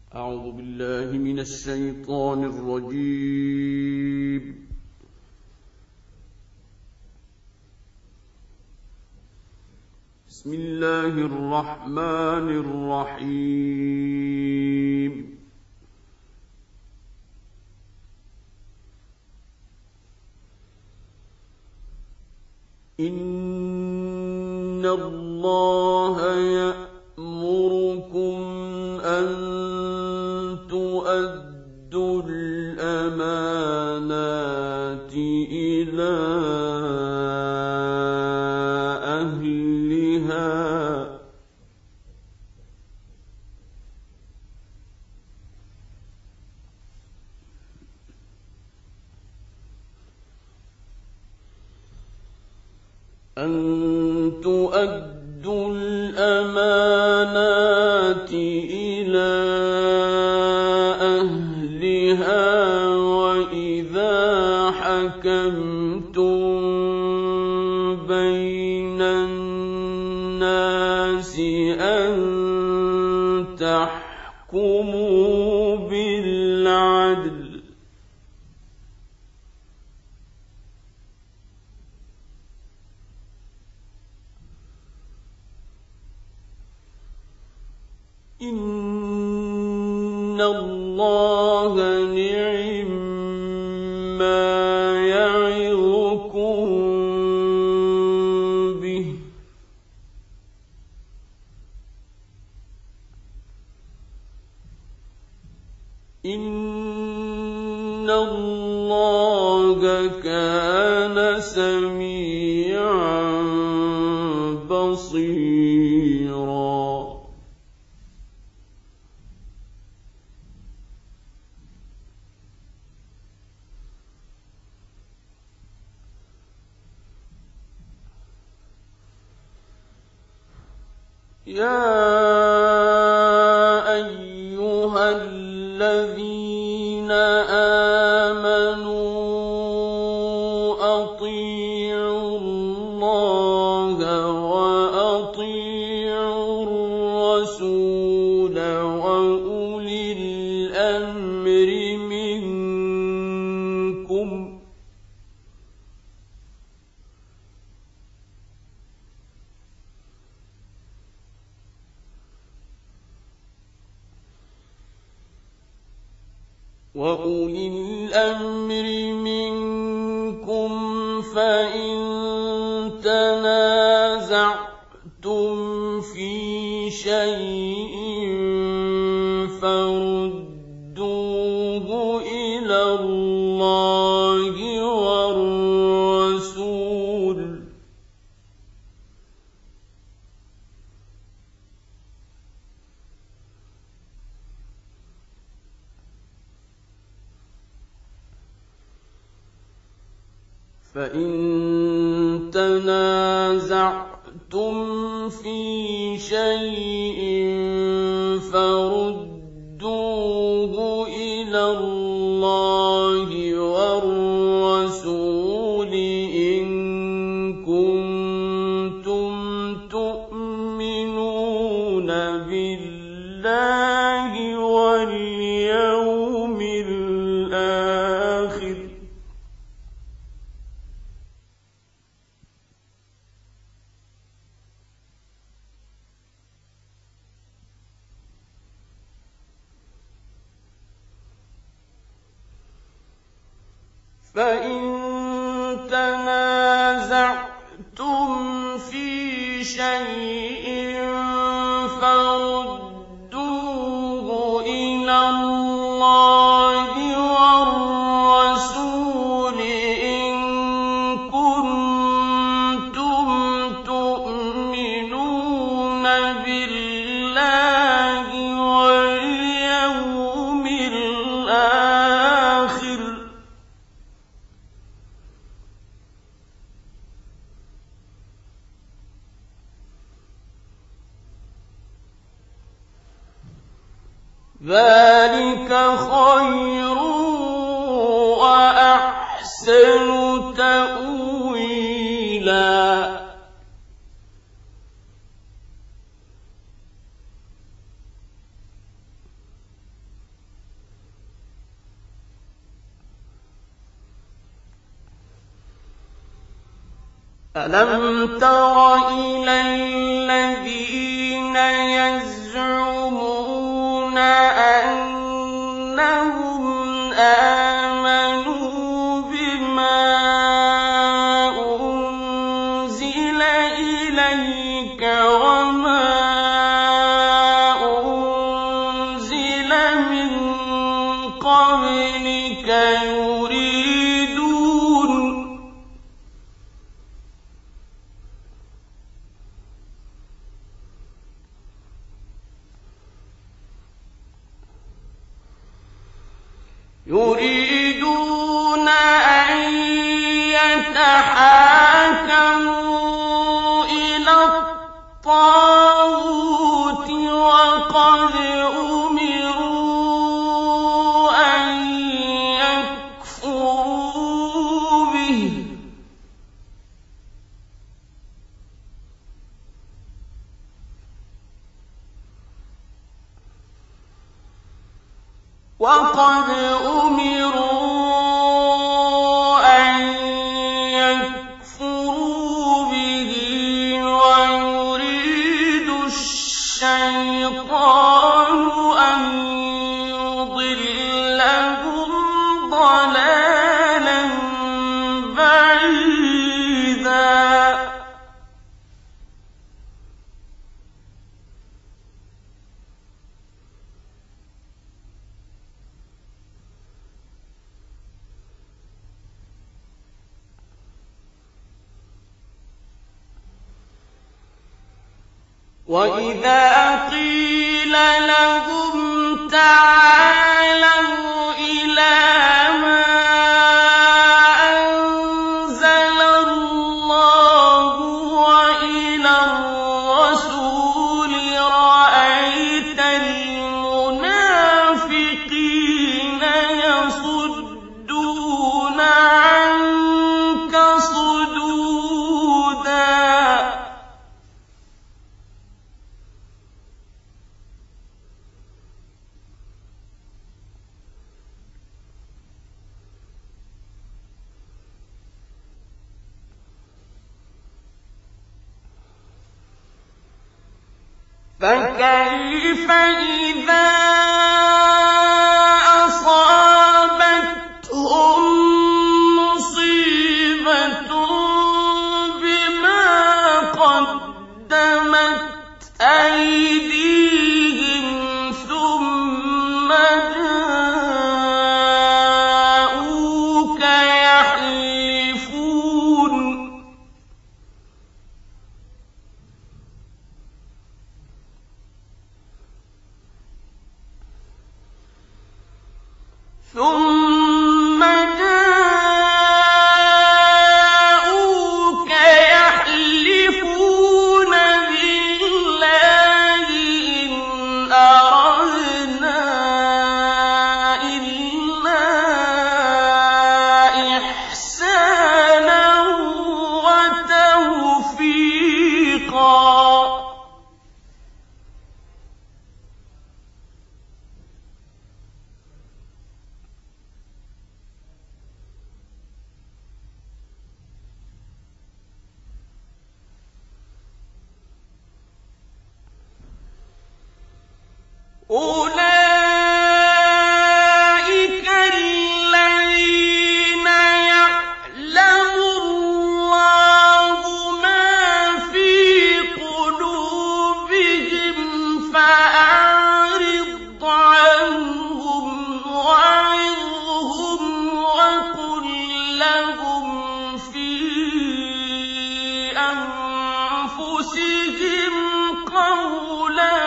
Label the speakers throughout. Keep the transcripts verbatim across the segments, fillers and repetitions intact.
Speaker 1: أعوذ بالله من الشيطان الرجيم. بسم الله الرحمن الرحيم. إن الله يأمركم أن تؤدوا الأمانات إلى أهلها أن تؤدوا الأمانات إلى أهلها وإذا حكمتم بين الناس أن تحكموا بالعدل إن الله نعما يعظكم به إن الله كان سميعا بصيرا. يا أيها الذين آمنوا أطيعوا الله وأطيعوا الرسول وأولي الأمر منكم وأولي الأمر منكم فإن تنازعتم في شيء فردوه إلى الله والرسول فإن تنازعتم في شيء فردوه إلى الله والرسول إن كنتم تؤمنون بالله واليوم الآخر فإن تنازعتم في شيء فردوه إلى الله والرسول إن كنتم تؤمنون بالله واليوم الآخر ذلك خير وأحسن تأويلا. ألم تر إلى الذين يزعمون أنهم آمنوا بما أنزل إليك وما أنزل من قبلك يريدون أن يتحاكموا إلى الطاغوت وقد أمروا أن يكفروا به وقد أمروا أن يكفروا به ويريد الشيطان أن يضلهم ضلالا بعيدا وَإِذَا قِيلَ لَهُمْ تَعَالَوْا إِلَىٰ مَا أَنزَلَ اللَّهُ وَإِلَى الرَّسُولِ رَأَيْتَ الْمُنَافِقِينَ يَصُدُّونَ عَنكَ صُدُودًا فكيف إذا أصابتهم مصيبة بما قدمت أيديهم ثم جاءوك يحلفون ثم جاءوك يحلفون بالله إن أردنا إلا إحسانا وتوفيقا أولئك الذين يعلم الله ما في قلوبهم فأعرض عنهم وعظهم وقل لهم في أنفسهم قولا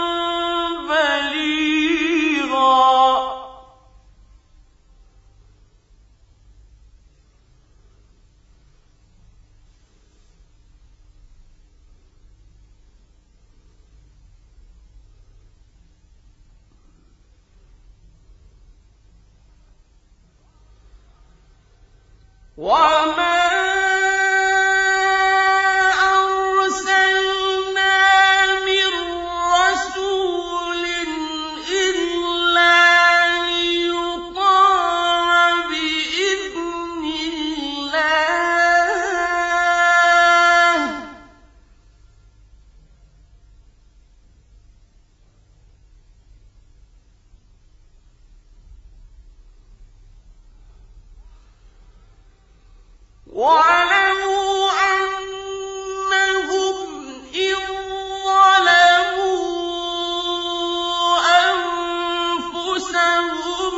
Speaker 1: وما أرسلنا من رسول إلا ليطاع بإذن الله وَاعْلَمُوا أَنَّهُمْ إِذ ظَّلَمُوا أَنفُسَهُمْ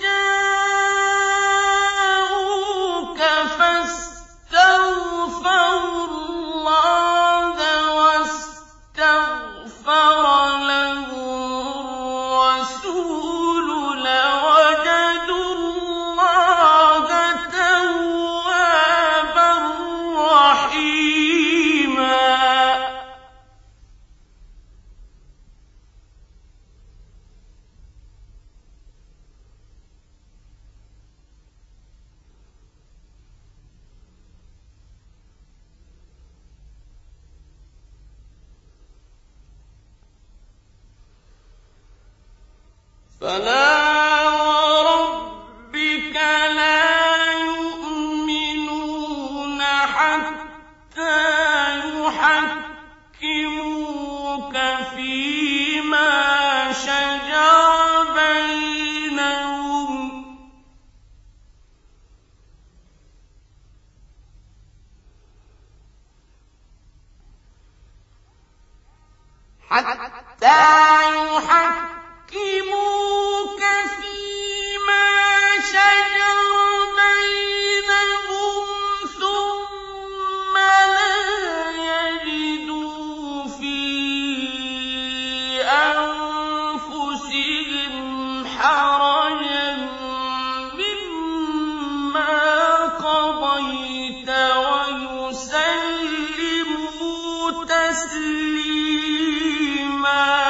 Speaker 1: جَاءُوكَ فَاسْتَغْفَرُوا اللَّهَ وَاسْتَغْفَرَ لَهُمُ الرَّسُولُ لَوَجَدُوا اللَّهَ تَوَّابًا رَّحِيمًا. فَلَا وَرَبِّكَ لَا يُؤْمِنُونَ حَتَّىٰ يُحَكِّمُوكَ فِيمَا شَجَرَ بَيْنَهُمْ حَتَّىٰ يُحَكِّمُوكَ فِيمَا شَجَرَ بَيْنَهُمْ ثُمَّ لَا يَجِدُوا فِي أَنفُسِهِمْ حَرَجًا مِّمَّا قَضَيْتَ وَيُسَلِّمُوا تَسْلِيمًا.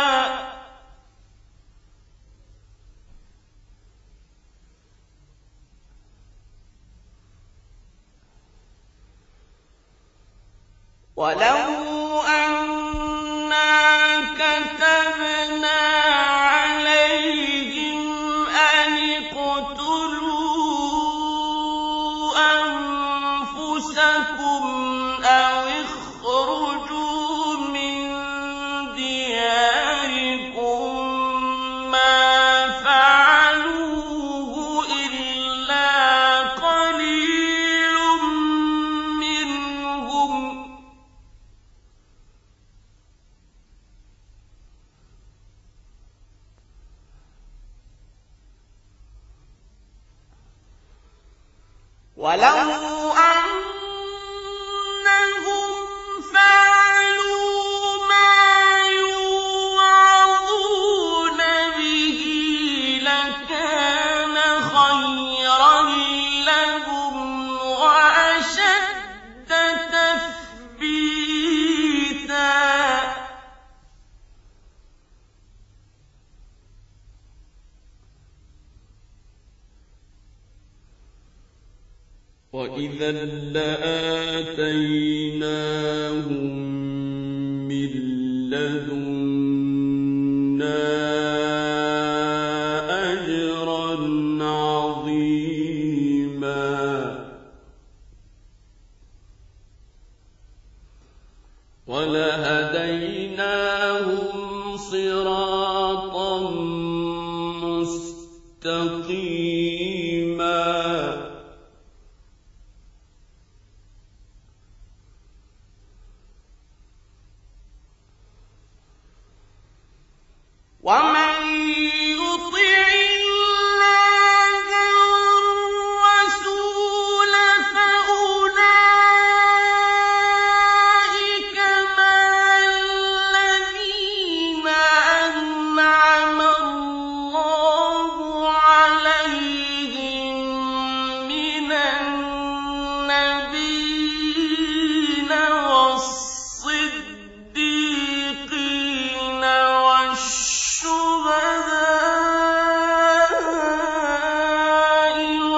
Speaker 1: وَلَوْ أَنَّا كَتَبْنَا عَلَيْهِمْ أَنِ اقْتُلُوا أَنفُسَكُمْ أَوِ اخْرُجُوا مِن دِيَارِكُم مَّا فَعَلُوهُ إِلَّا قَلِيلٌ مِّنْهُمْ ۖ وَلَوْ أَنَّهُمْ فَعَلُوا مَا يُوعَظُونَ بِهِ لَكَانَ خَيْرًا لَّهُمْ وَأَشَدَّ تَثْبِيتًا. وَإِذًا لَّآتَيْنَاهُم مِّن لَّدُنَّا أَجْرًا عَظِيمًا. وَلَهَدَيْنَاهُمْ صِرَاطًا مُّسْتَقِيمًا. وَمَن يُطِعِ اللَّهَ وَالرَّسُولَ فَأُولَٰئِكَ مَعَ الَّذِينَ أَنْعَمَ اللَّهُ عَلَيْهِم مِّنَ النَّبِيِّينَ وَالصِّدِّيقِينَ وَالشُّهَدَاءِ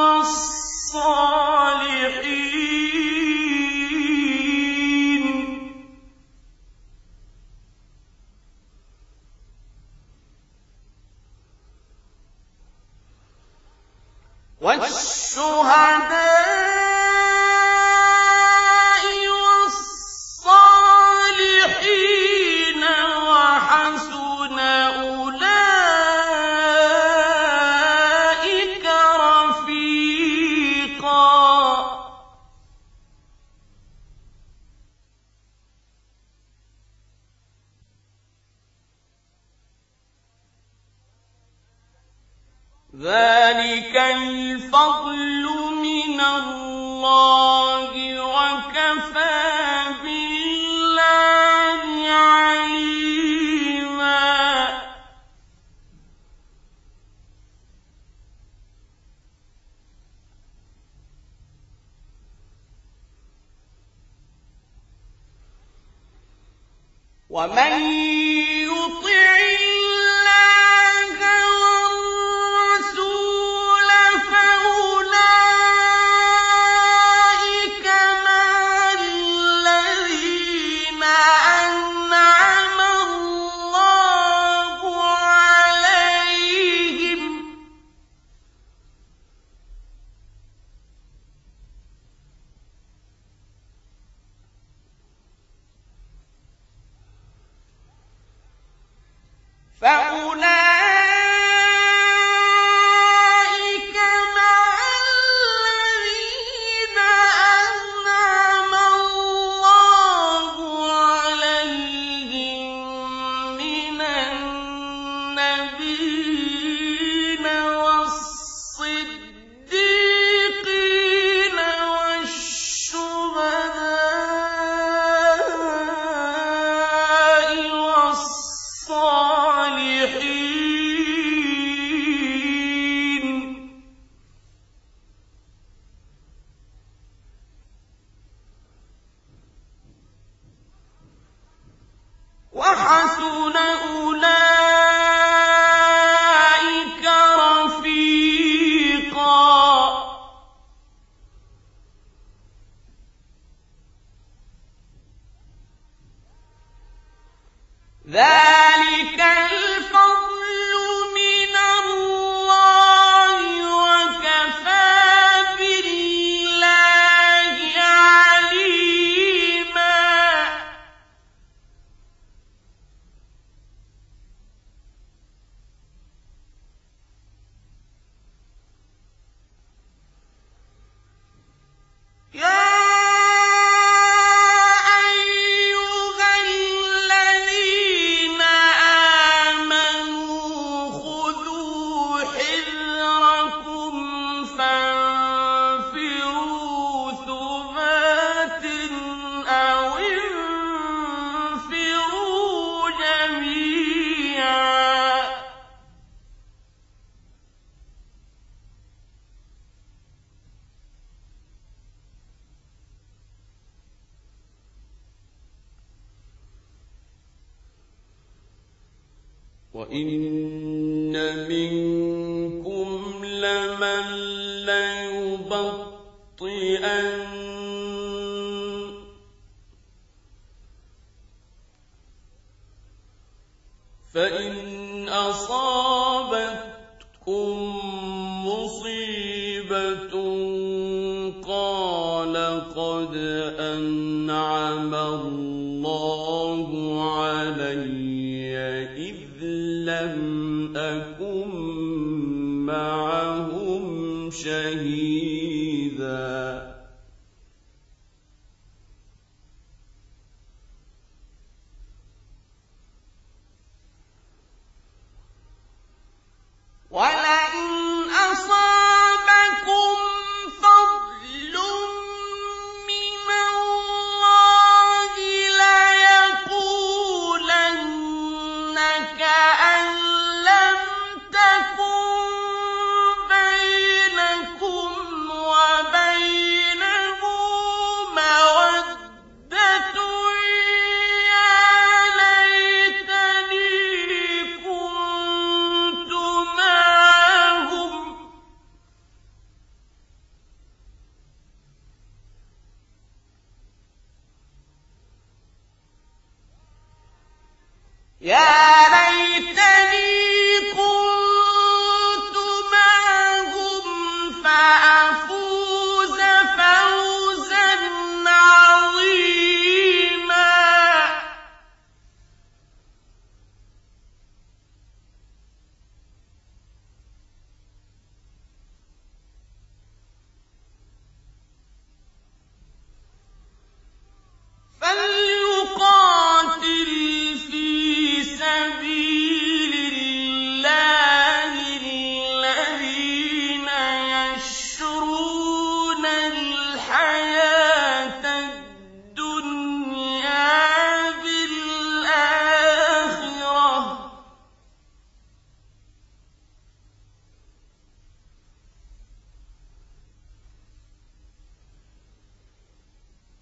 Speaker 1: وَالصَّالِحِينَ. وَالشُّهَدَاءِ وَالصَّالِحِينَ وَحَسُنَ أُولَٰئِكَ رَفِيقًا. ذلك الفضل من الله وكفى بالله عليما ومن يطع الله والرسول فأولئك مع الذين أنعم الله عليهم فأولئك مع الذين أنعم الله عليهم من النبيين والصديقين والشهداء والصالحين وحسن أولئك رفيقا ذلك الفضل من الله وكفى بالله عليما يا أيها الذين آمنوا خذوا حذركم فانفروا ثبات أو انفروا جميعا وإن منكم لمن ليبطئن فإن أصابتكم مصيبة قال قد أنعم الله علي إذ لم أكن معهم شهيدا ولئن أصابكم فضل من الله ليقولن كأن لم تكن بينكم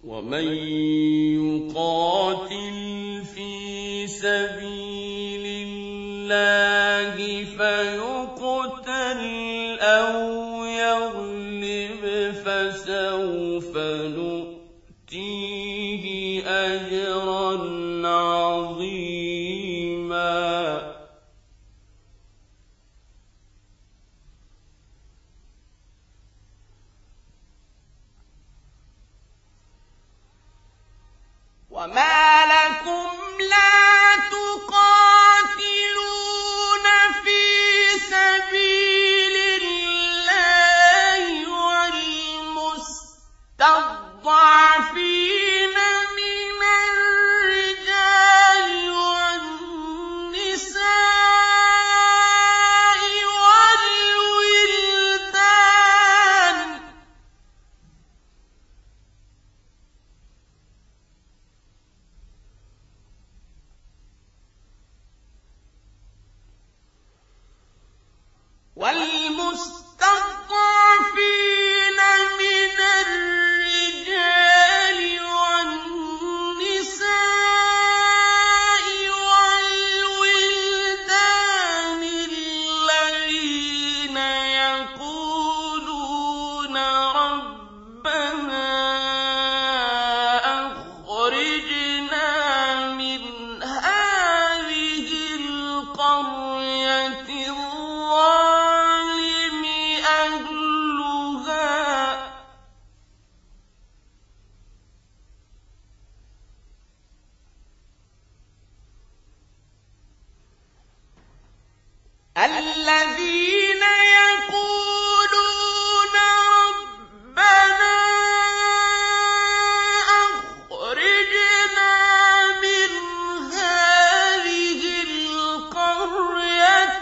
Speaker 2: ومن يقاتل في سبيل الله فيقتل أو يغلب فسوف نؤتيه أجرا عظيما.
Speaker 1: وما لكم لا تقاتلون في سبيل الله والمستضعفين من الرجال والنساء والولدان والمستضعفين من الرجال والنساء والولدان الذين يقولون ربنا أخرجنا من هذه القرية الظالم أهلها الذين يقولون ربنا أخرجنا من هذه القرية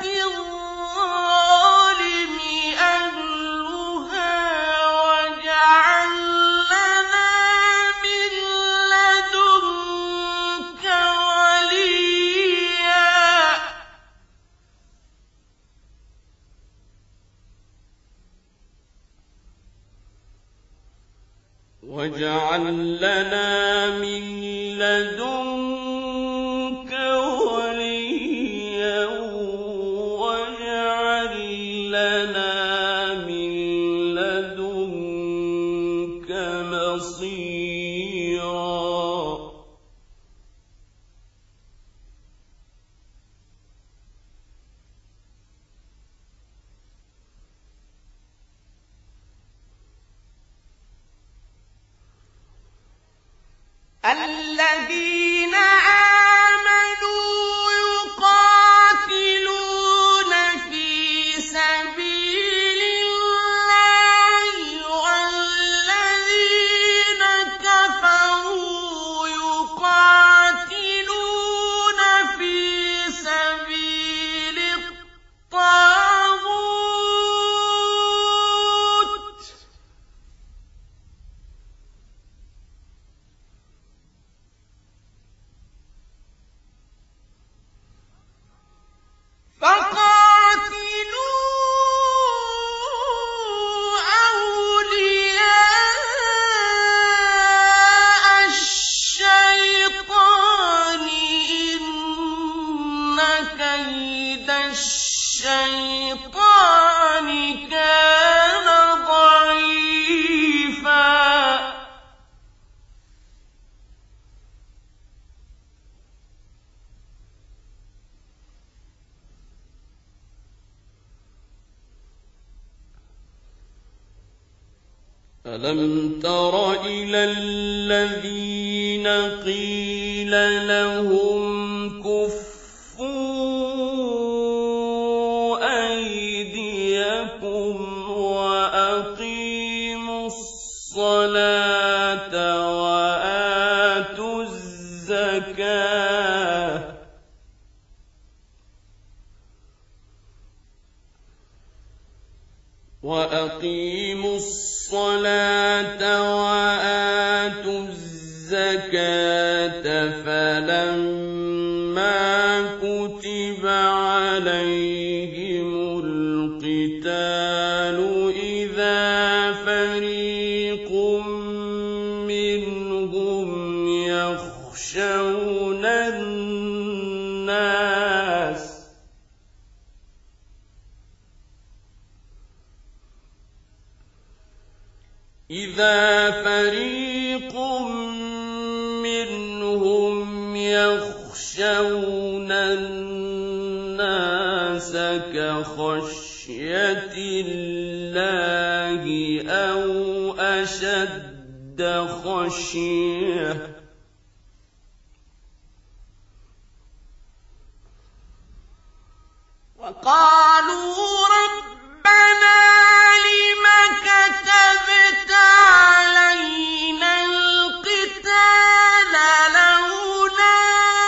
Speaker 1: الظالم أهلها واجعل لنا من لدنك وليا.
Speaker 2: واجعل لنا من لدنك وليا واجعل لنا من لدنك نصيرا.
Speaker 1: الذين آمنوا يقاتلون في سبيل الله والذين كفروا يقاتلون في سبيل الطاغوت فقاتلوا أولياء الشيطان إن كيد الشيطان كان ضعيفا.
Speaker 2: ألم تر إلى الذين قيل لهم كفوا أيديكم وأقيموا الصلاة وآتوا الزكاة وأقيموا الصلاة وآتوا الزكاة فلما كتب عليهم القتال إذا فريق منهم إذا فريق منهم يخشون الناس كخشية الله أو أشد خشية
Speaker 1: وقالوا ربنا لم كتبت علينا القتال لولا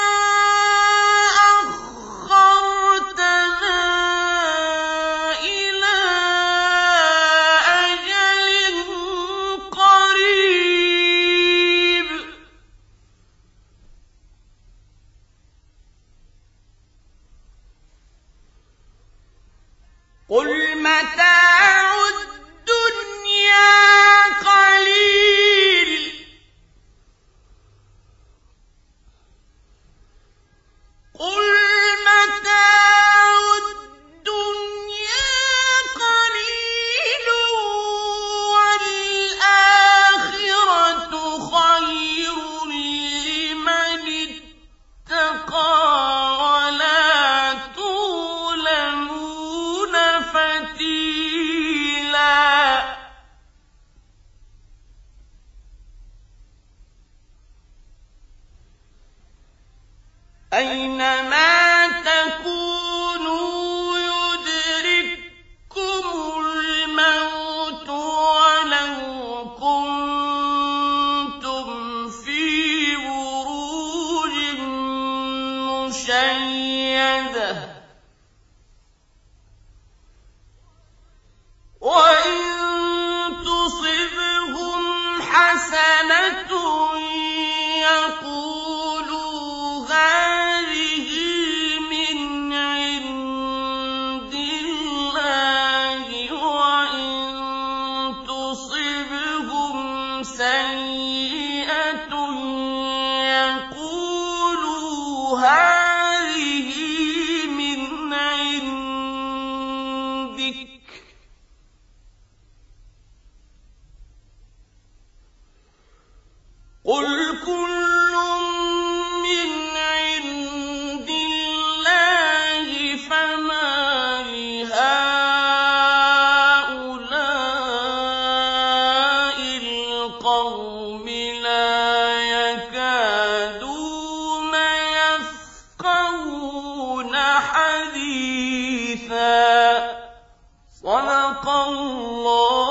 Speaker 1: أخرتنا إلى أجل قريب قل متاع الدنيا قليل قل متاع الدنيا قليل والآخرة خير لمن اتقى ولا تظلمون فتيلا أينما تكونوا يدرككم الموت ولو كنتم في بروج مشيدة وإن تصبهم حسنة يقولوا هذه من عند الله وإن تصبهم سيئة يقولوا هذه من عندك قل كل من عند الله فما لهؤلاء القوم لا يكادون يفقهون حديثا صدق الله